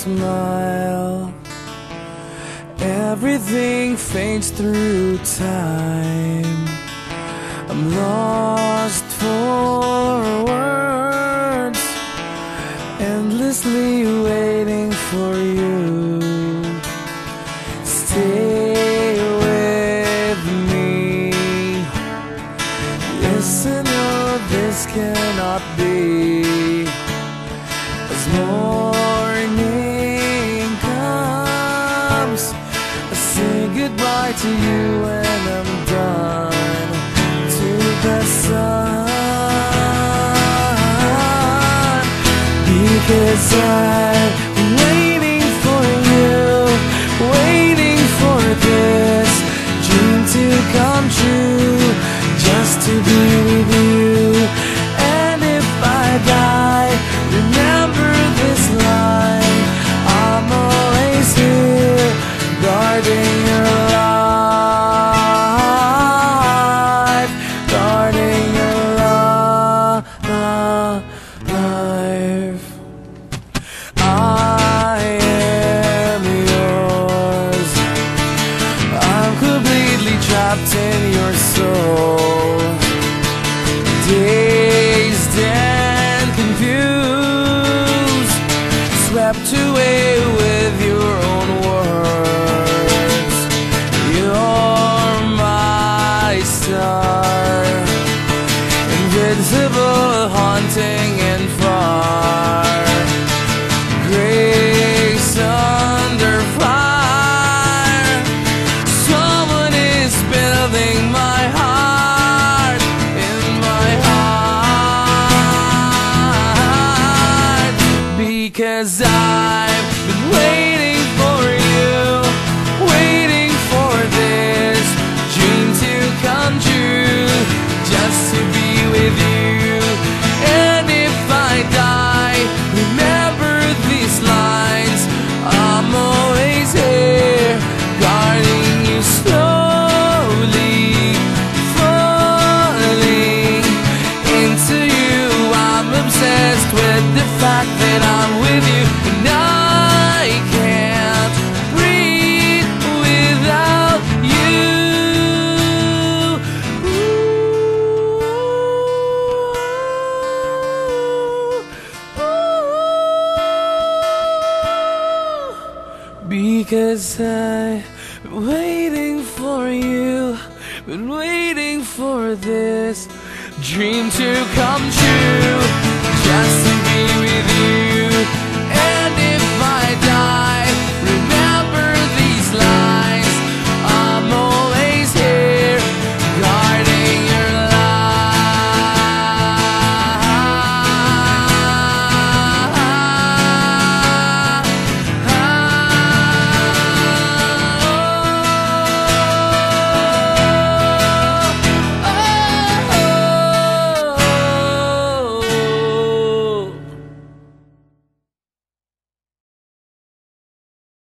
smile. Everything fades through time. I'm lost for words, endlessly waiting for you. Stay with me. Listen, oh, this cannot be. As morning comes, I say goodbye to you when I'm done. To the sun, because I've been waiting for you, waiting for this dream to come true, just to be with you. And if I die, remember this line: I'm always here, guarding your life, guarding your life. I am yours. I'm completely trapped in your soul, dazed and confused, swept away with your own words. You're my star, invincible, haunting and far. Grace under fire. Someone is building my heart, in my heart. Because I've been waiting for you, waiting for this dream to come true, just to be with you. And if I die, remember these lines: I'm always here, guarding you, slowly falling into you. I'm obsessed with the fact that I'm with you, and I can't breathe without you. Because I've been waiting for you, been waiting for this dream to come true, just to be with you.